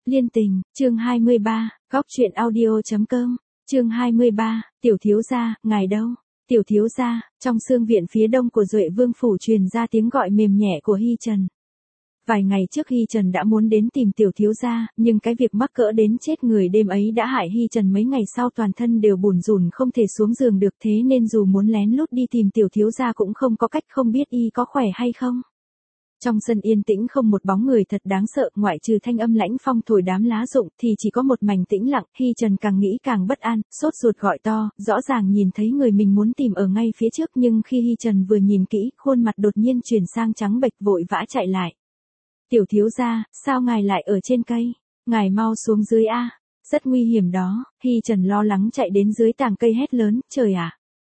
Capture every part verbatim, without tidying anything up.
Liên tình, chương hai mươi ba, góc truyện audio.com, chương hai mươi ba, tiểu thiếu gia, ngài đâu? Tiểu thiếu gia, trong xương viện phía đông của Duệ Vương phủ truyền ra tiếng gọi mềm nhẹ của Hi Trần. Vài ngày trước Hi Trần đã muốn đến tìm tiểu thiếu gia, nhưng cái việc mắc cỡ đến chết người đêm ấy đã hại Hi Trần mấy ngày sau toàn thân đều bủn rủn không thể xuống giường được, thế nên dù muốn lén lút đi tìm tiểu thiếu gia cũng không có cách, không biết y có khỏe hay không. Trong sân yên tĩnh không một bóng người thật đáng sợ, ngoại trừ thanh âm lãnh phong thổi đám lá rụng thì chỉ có một mảnh tĩnh lặng. Hi Trần càng nghĩ càng bất an, sốt ruột gọi to, rõ ràng nhìn thấy người mình muốn tìm ở ngay phía trước, nhưng khi Hi Trần vừa nhìn kỹ, khuôn mặt đột nhiên chuyển sang trắng bệch, vội vã chạy lại. Tiểu thiếu gia, sao ngài lại ở trên cây? Ngài mau xuống dưới a, rất nguy hiểm đó. Hi Trần lo lắng chạy đến dưới tàng cây hét lớn, trời ạ!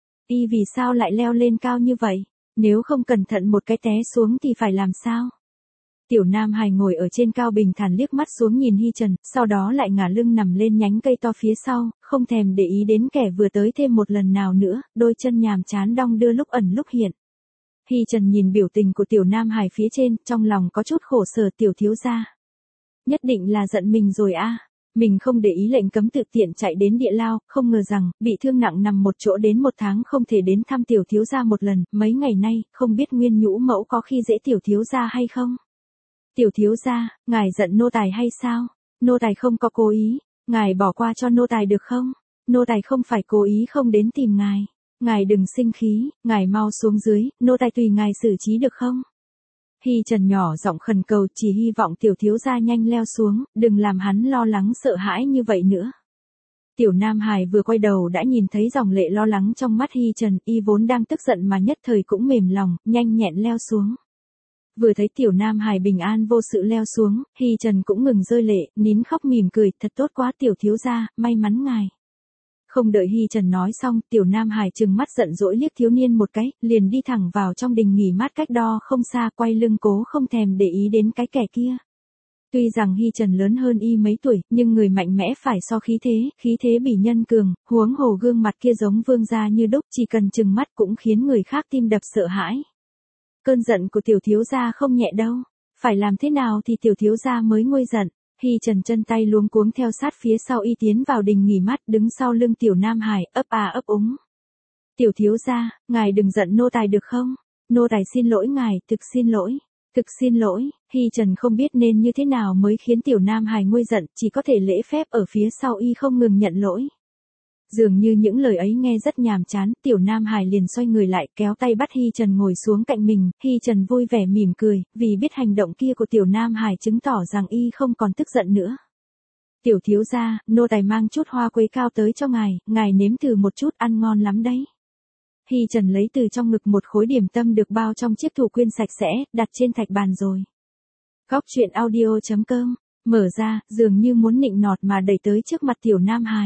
Y vì sao lại leo lên cao như vậy? Nếu không cẩn thận một cái té xuống thì phải làm sao? Tiểu Nam Hải ngồi ở trên cao bình thản liếc mắt xuống nhìn Hi Trần, sau đó lại ngả lưng nằm lên nhánh cây to phía sau, không thèm để ý đến kẻ vừa tới thêm một lần nào nữa, đôi chân nhàm chán đong đưa lúc ẩn lúc hiện. Hi Trần nhìn biểu tình của Tiểu Nam Hải phía trên, trong lòng có chút khổ sở. Tiểu thiếu gia, nhất định là giận mình rồi a. Mình không để ý lệnh cấm tự tiện chạy đến địa lao, không ngờ rằng, bị thương nặng nằm một chỗ đến một tháng không thể đến thăm tiểu thiếu gia một lần, mấy ngày nay, không biết Nguyên Nhũ mẫu có khi dễ tiểu thiếu gia hay không? Tiểu thiếu gia, ngài giận nô tài hay sao? Nô tài không có cố ý, ngài bỏ qua cho nô tài được không? Nô tài không phải cố ý không đến tìm ngài. Ngài đừng sinh khí, ngài mau xuống dưới, nô tài tùy ngài xử trí được không? Hi Trần nhỏ giọng khẩn cầu, chỉ hy vọng tiểu thiếu gia nhanh leo xuống, đừng làm hắn lo lắng sợ hãi như vậy nữa. Tiểu Nam Hải vừa quay đầu đã nhìn thấy dòng lệ lo lắng trong mắt Hi Trần, y vốn đang tức giận mà nhất thời cũng mềm lòng, nhanh nhẹn leo xuống. Vừa thấy Tiểu Nam Hải bình an vô sự leo xuống, Hi Trần cũng ngừng rơi lệ, nín khóc mỉm cười, thật tốt quá tiểu thiếu gia, may mắn ngài. Không đợi Hi Trần nói xong, Tiểu Nam Hải trừng mắt giận dỗi liếc thiếu niên một cái, liền đi thẳng vào trong đình nghỉ mát cách đó không xa, quay lưng cố không thèm để ý đến cái kẻ kia. Tuy rằng Hi Trần lớn hơn y mấy tuổi, nhưng người mạnh mẽ phải so khí thế, khí thế bỉ nhân cường, huống hồ gương mặt kia giống vương gia như đúc, chỉ cần trừng mắt cũng khiến người khác tim đập sợ hãi. Cơn giận của tiểu thiếu gia không nhẹ đâu, phải làm thế nào thì tiểu thiếu gia mới nguôi giận. Hi Trần chân tay luống cuống theo sát phía sau y tiến vào đình nghỉ mát, đứng sau lưng Tiểu Nam Hải, ấp à ấp úng. Tiểu thiếu gia, ngài đừng giận nô tài được không? Nô tài xin lỗi ngài, thực xin lỗi, thực xin lỗi. Hi Trần không biết nên như thế nào mới khiến Tiểu Nam Hải nguôi giận, chỉ có thể lễ phép ở phía sau y không ngừng nhận lỗi. Dường như những lời ấy nghe rất nhàm chán, Tiểu Nam Hải liền xoay người lại, kéo tay bắt Hi Trần ngồi xuống cạnh mình. Hi Trần vui vẻ mỉm cười, vì biết hành động kia của Tiểu Nam Hải chứng tỏ rằng y không còn tức giận nữa. Tiểu thiếu gia, nô tài mang chút hoa quế cao tới cho ngài, ngài nếm thử một chút, ăn ngon lắm đấy. Hi Trần lấy từ trong ngực một khối điểm tâm được bao trong chiếc thù quyên sạch sẽ, đặt trên thạch bàn rồi. Góc truyện audio.com, mở ra, dường như muốn nịnh nọt mà đẩy tới trước mặt Tiểu Nam Hải.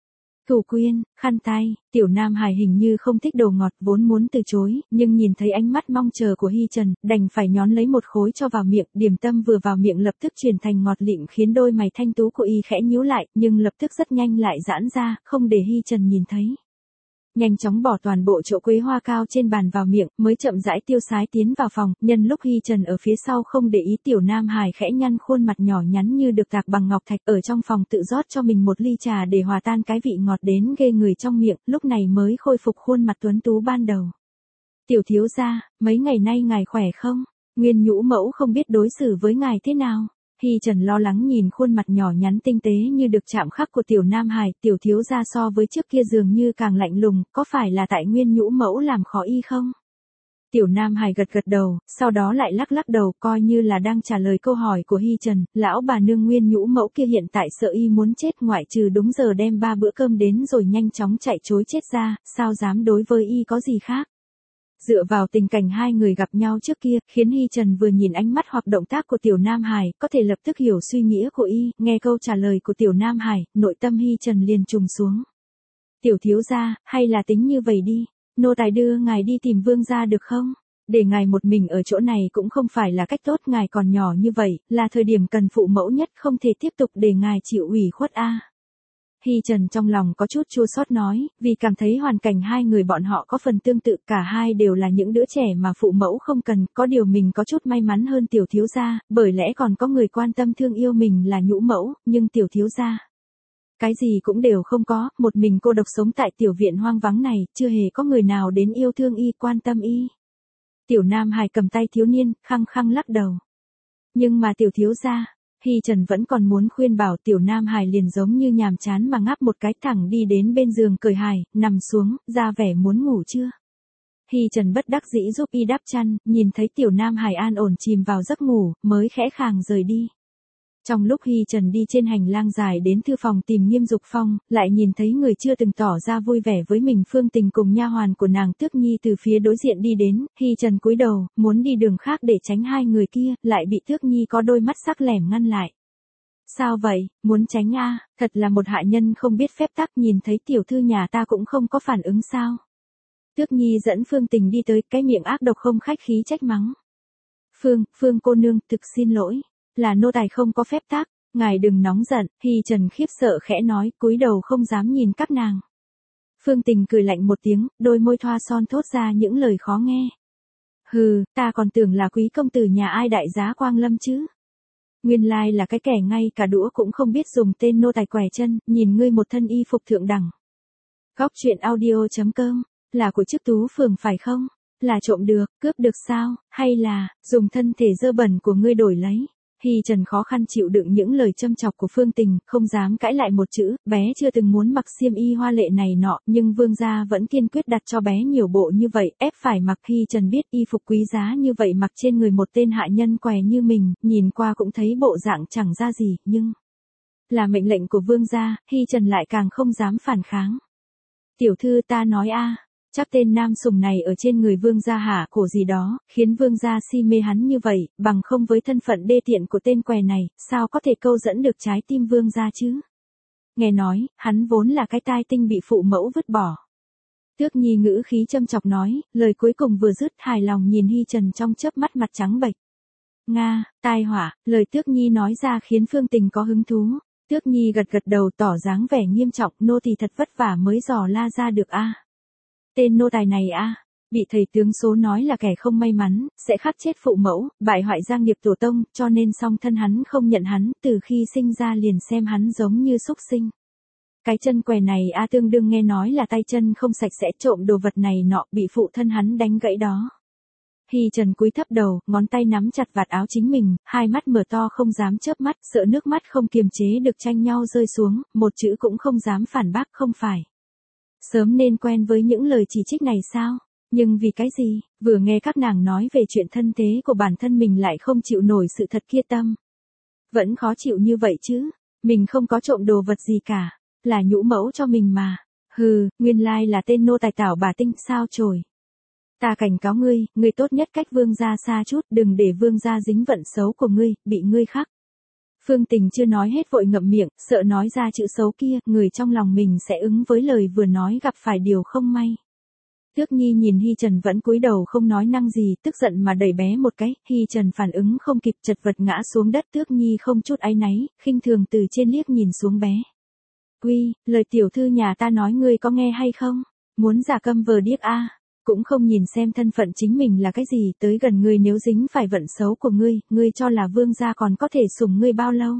Thủ quyên, khăn tay. Tiểu Nam Hải hình như không thích đồ ngọt, vốn muốn từ chối, nhưng nhìn thấy ánh mắt mong chờ của Hi Trần, đành phải nhón lấy một khối cho vào miệng. Điểm tâm vừa vào miệng lập tức chuyển thành ngọt lịm, khiến đôi mày thanh tú của y khẽ nhíu lại, nhưng lập tức rất nhanh lại giãn ra, không để Hi Trần nhìn thấy. Nhanh chóng bỏ toàn bộ chỗ quế hoa cao trên bàn vào miệng, mới chậm rãi tiêu sái tiến vào phòng. Nhân lúc Hi Trần ở phía sau không để ý, Tiểu Nam Hải khẽ nhăn khuôn mặt nhỏ nhắn như được tạc bằng ngọc thạch, ở trong phòng tự rót cho mình một ly trà để hòa tan cái vị ngọt đến ghê người trong miệng, lúc này mới khôi phục khuôn mặt tuấn tú ban đầu. Tiểu thiếu gia, mấy ngày nay ngài khỏe không? Nguyên Nhũ mẫu không biết đối xử với ngài thế nào? Hi Trần lo lắng nhìn khuôn mặt nhỏ nhắn tinh tế như được chạm khắc của Tiểu Nam Hải, tiểu thiếu gia so với trước kia dường như càng lạnh lùng, có phải là tại Nguyên Nhũ mẫu làm khó y không? Tiểu Nam Hải gật gật đầu, sau đó lại lắc lắc đầu, coi như là đang trả lời câu hỏi của Hi Trần. Lão bà nương Nguyên Nhũ mẫu kia hiện tại sợ y muốn chết, ngoại trừ đúng giờ đem ba bữa cơm đến rồi nhanh chóng chạy trối chết ra, sao dám đối với y có gì khác. Dựa vào tình cảnh hai người gặp nhau trước kia, khiến Hi Trần vừa nhìn ánh mắt hoặc động tác của Tiểu Nam Hải, có thể lập tức hiểu suy nghĩa của y. Nghe câu trả lời của Tiểu Nam Hải, nội tâm Hi Trần liền trùng xuống. Tiểu thiếu gia, hay là tính như vậy đi, nô tài đưa ngài đi tìm vương gia được không? Để ngài một mình ở chỗ này cũng không phải là cách tốt, ngài còn nhỏ như vậy, là thời điểm cần phụ mẫu nhất, không thể tiếp tục để ngài chịu ủy khuất a. Hy Trần trong lòng có chút chua xót nói, vì cảm thấy hoàn cảnh hai người bọn họ có phần tương tự, cả hai đều là những đứa trẻ mà phụ mẫu không cần, có điều mình có chút may mắn hơn tiểu thiếu gia, bởi lẽ còn có người quan tâm thương yêu mình là nhũ mẫu, nhưng tiểu thiếu gia cái gì cũng đều không có, một mình cô độc sống tại tiểu viện hoang vắng này, chưa hề có người nào đến yêu thương y, quan tâm y. Tiểu Nam Hải cầm tay thiếu niên, khăng khăng lắc đầu. Nhưng mà tiểu thiếu gia, Hy Trần vẫn còn muốn khuyên bảo, tiểu Nam Hải liền giống như nhàm chán mà ngáp một cái, thẳng đi đến bên giường cởi hài, nằm xuống, ra vẻ muốn ngủ chưa. Hy Trần bất đắc dĩ giúp y đắp chăn, nhìn thấy tiểu Nam Hải an ổn chìm vào giấc ngủ, mới khẽ khàng rời đi. Trong lúc Hy Trần đi trên hành lang dài đến thư phòng tìm Nghiêm Dục Phong, lại nhìn thấy người chưa từng tỏ ra vui vẻ với mình Phương Tình cùng nha hoàn của nàng Tước Nhi từ phía đối diện đi đến, Hy Trần cúi đầu, muốn đi đường khác để tránh hai người kia, lại bị Tước Nhi có đôi mắt sắc lẻm ngăn lại. Sao vậy, muốn tránh a? Thật là một hạ nhân không biết phép tắc, nhìn thấy tiểu thư nhà ta cũng không có phản ứng sao? Tước Nhi dẫn Phương Tình đi tới, cái miệng ác độc không khách khí trách mắng. Phương, Phương cô nương, thực xin lỗi. Là nô tài không có phép tắc, ngài đừng nóng giận, Hy Trần khiếp sợ khẽ nói, cúi đầu không dám nhìn các nàng. Phương Tình cười lạnh một tiếng, đôi môi thoa son thốt ra những lời khó nghe. Hừ, ta còn tưởng là quý công tử nhà ai đại giá quang lâm chứ. Nguyên lai là cái kẻ ngay cả đũa cũng không biết dùng, tên nô tài quẻ chân, nhìn ngươi một thân y phục thượng đẳng. Góc truyện audio chấm com, là của chức tú phường phải không? Là trộm được, cướp được sao, hay là, dùng thân thể dơ bẩn của ngươi đổi lấy? Hy Trần khó khăn chịu đựng những lời châm chọc của Phương Tình, không dám cãi lại một chữ, bé chưa từng muốn mặc xiêm y hoa lệ này nọ, nhưng vương gia vẫn kiên quyết đặt cho bé nhiều bộ như vậy, ép phải mặc. Hy Trần biết y phục quý giá như vậy mặc trên người một tên hạ nhân què như mình, nhìn qua cũng thấy bộ dạng chẳng ra gì, nhưng là mệnh lệnh của vương gia, Hy Trần lại càng không dám phản kháng. Tiểu thư ta nói a, chắc tên nam sủng này ở trên người vương gia hả cổ gì đó, khiến vương gia si mê hắn như vậy, bằng không với thân phận đê tiện của tên què này, sao có thể câu dẫn được trái tim vương gia chứ? Nghe nói, hắn vốn là cái tai tinh bị phụ mẫu vứt bỏ. Tước Nhi ngữ khí châm chọc nói, lời cuối cùng vừa dứt, hài lòng nhìn Hy Trần trong chớp mắt mặt trắng bệch. Nga, tai họa, lời Tước Nhi nói ra khiến Phương Tình có hứng thú. Tước Nhi gật gật đầu tỏ dáng vẻ nghiêm trọng, nô tỳ thật vất vả mới dò la ra được a. Tên nô tài này a, bị thầy tướng số nói là kẻ không may mắn, sẽ khắc chết phụ mẫu, bại hoại gia nghiệp tổ tông, cho nên song thân hắn không nhận hắn, từ khi sinh ra liền xem hắn giống như súc sinh. Cái chân què này a tương đương nghe nói là tay chân không sạch sẽ, trộm đồ vật này nọ, bị phụ thân hắn đánh gãy đó. Hy Trần cúi thấp đầu, ngón tay nắm chặt vạt áo chính mình, hai mắt mở to không dám chớp mắt, sợ nước mắt không kiềm chế được tranh nhau rơi xuống, một chữ cũng không dám phản bác, không phải. Sớm nên quen với những lời chỉ trích này sao? Nhưng vì cái gì? Vừa nghe các nàng nói về chuyện thân thế của bản thân mình lại không chịu nổi sự thật kia tâm. Vẫn khó chịu như vậy chứ? Mình không có trộm đồ vật gì cả. Là nhũ mẫu cho mình mà. Hừ, nguyên lai là tên nô tài tảo bà tinh sao chổi. Ta cảnh cáo ngươi, ngươi tốt nhất cách vương gia xa chút, đừng để vương gia dính vận xấu của ngươi, bị ngươi khắc. Phương Tình chưa nói hết vội ngậm miệng, sợ nói ra chữ xấu kia, người trong lòng mình sẽ ứng với lời vừa nói gặp phải điều không may. Tước Nhi nhìn Hy Trần vẫn cúi đầu không nói năng gì, tức giận mà đẩy bé một cái, Hy Trần phản ứng không kịp, chật vật ngã xuống đất. Tước Nhi không chút áy náy, khinh thường từ trên liếc nhìn xuống bé. Uy, lời tiểu thư nhà ta nói ngươi có nghe hay không? Muốn giả câm vờ điếc a? Cũng không nhìn xem thân phận chính mình là cái gì, tới gần ngươi nếu dính phải vận xấu của ngươi, ngươi cho là vương gia còn có thể sủng ngươi bao lâu?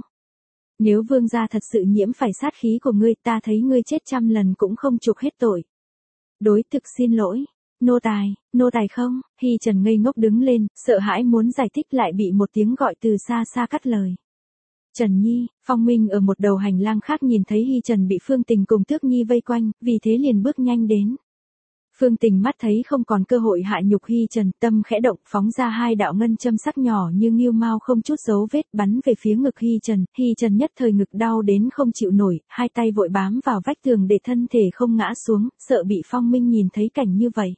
Nếu vương gia thật sự nhiễm phải sát khí của ngươi, ta thấy ngươi chết trăm lần cũng không chuộc hết tội. Đối thực xin lỗi. Nô tài, nô tài không? Hy Trần ngây ngốc đứng lên, sợ hãi muốn giải thích lại bị một tiếng gọi từ xa xa cắt lời. Trần Nhi, Phong Minh ở một đầu hành lang khác nhìn thấy Hy Trần bị Phương Tình cùng Tước Nhi vây quanh, vì thế liền bước nhanh đến. Phương Tình mắt thấy không còn cơ hội hạ nhục Hy Trần, tâm khẽ động, phóng ra hai đạo ngân châm sắc nhỏ như nghêu mao không chút dấu vết, bắn về phía ngực Hy Trần. Hy Trần nhất thời ngực đau đến không chịu nổi, hai tay vội bám vào vách tường để thân thể không ngã xuống, sợ bị Phong Minh nhìn thấy cảnh như vậy.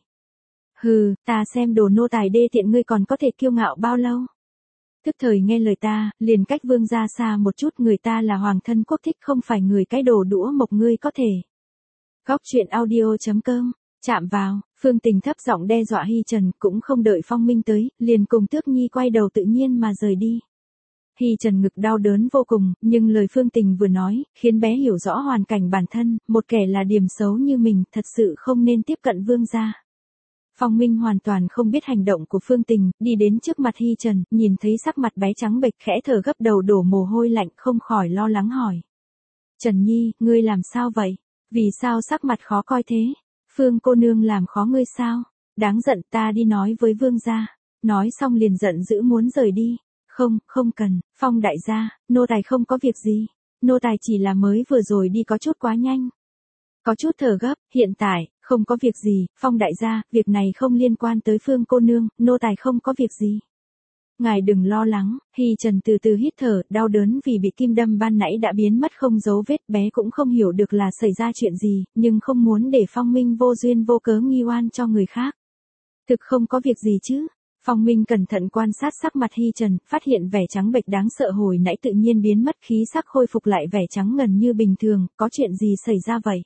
Hừ, ta xem đồ nô tài đê tiện ngươi còn có thể kiêu ngạo bao lâu? Tức thời nghe lời ta, liền cách vương gia xa một chút, người ta là hoàng thân quốc thích không phải người cái đồ đũa mộc ngươi có thể. Góc truyện audio chấm com. Chạm vào, Phương Tình thấp giọng đe dọa Hy Trần, cũng không đợi Phong Minh tới, liền cùng Tước Nhi quay đầu tự nhiên mà rời đi. Hy Trần ngực đau đớn vô cùng, nhưng lời Phương Tình vừa nói, khiến bé hiểu rõ hoàn cảnh bản thân, một kẻ là điểm xấu như mình, thật sự không nên tiếp cận Vương gia. Phong Minh hoàn toàn không biết hành động của Phương Tình, đi đến trước mặt Hy Trần, nhìn thấy sắc mặt bé trắng bệch khẽ thở gấp đầu đổ mồ hôi lạnh không khỏi lo lắng hỏi. Trần Nhi, ngươi làm sao vậy? Vì sao sắc mặt khó coi thế? Phương cô nương làm khó ngươi sao? Đáng giận, ta đi nói với Vương gia. Nói xong liền giận dữ muốn rời đi. Không, không cần, Phong đại gia, nô tài không có việc gì. Nô tài chỉ là mới vừa rồi đi có chút quá nhanh. Có chút thở gấp, hiện tại, không có việc gì, Phong đại gia, việc này không liên quan tới Phương cô nương, nô tài không có việc gì. Ngài đừng lo lắng, Hy Trần từ từ hít thở, đau đớn vì bị kim đâm ban nãy đã biến mất không dấu vết, bé cũng không hiểu được là xảy ra chuyện gì, nhưng không muốn để Phong Minh vô duyên vô cớ nghi oan cho người khác. Thực không có việc gì chứ. Phong Minh cẩn thận quan sát sắc mặt Hy Trần, phát hiện vẻ trắng bệch đáng sợ hồi nãy tự nhiên biến mất, khí sắc khôi phục lại vẻ trắng ngần như bình thường, có chuyện gì xảy ra vậy?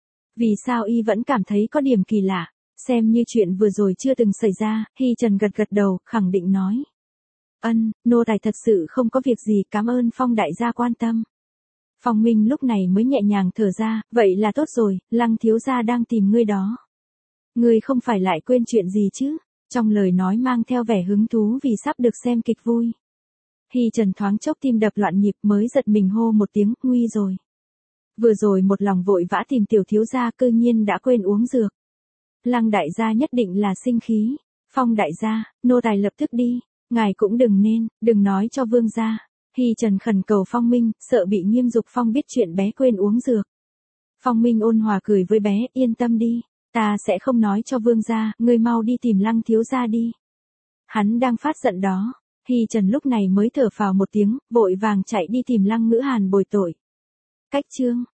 Vì sao y vẫn cảm thấy có điểm kỳ lạ? Xem như chuyện vừa rồi chưa từng xảy ra, Hy Trần gật gật đầu, khẳng định nói. Ân, nô tài thật sự không có việc gì, cảm ơn Phong đại gia quan tâm. Phong Minh lúc này mới nhẹ nhàng thở ra, vậy là tốt rồi, Lăng thiếu gia đang tìm ngươi đó. Ngươi không phải lại quên chuyện gì chứ? Trong lời nói mang theo vẻ hứng thú vì sắp được xem kịch vui. Hy Trần thoáng chốc tim đập loạn nhịp mới giật mình hô một tiếng, nguy rồi. Vừa rồi một lòng vội vã tìm tiểu thiếu gia cư nhiên đã quên uống dược. Lăng đại gia nhất định là sinh khí. Phong đại gia, nô tài lập tức đi. Ngài cũng đừng nên, đừng nói cho Vương gia. Hy Trần khẩn cầu Phong Minh, sợ bị Nghiêm Dục Phong biết chuyện bé quên uống dược. Phong Minh ôn hòa cười với bé, yên tâm đi. Ta sẽ không nói cho Vương gia, ngươi mau đi tìm Lăng thiếu gia đi. Hắn đang phát giận đó. Hy Trần lúc này mới thở phào một tiếng, vội vàng chạy đi tìm Lăng Ngữ Hàn bồi tội. Cách chương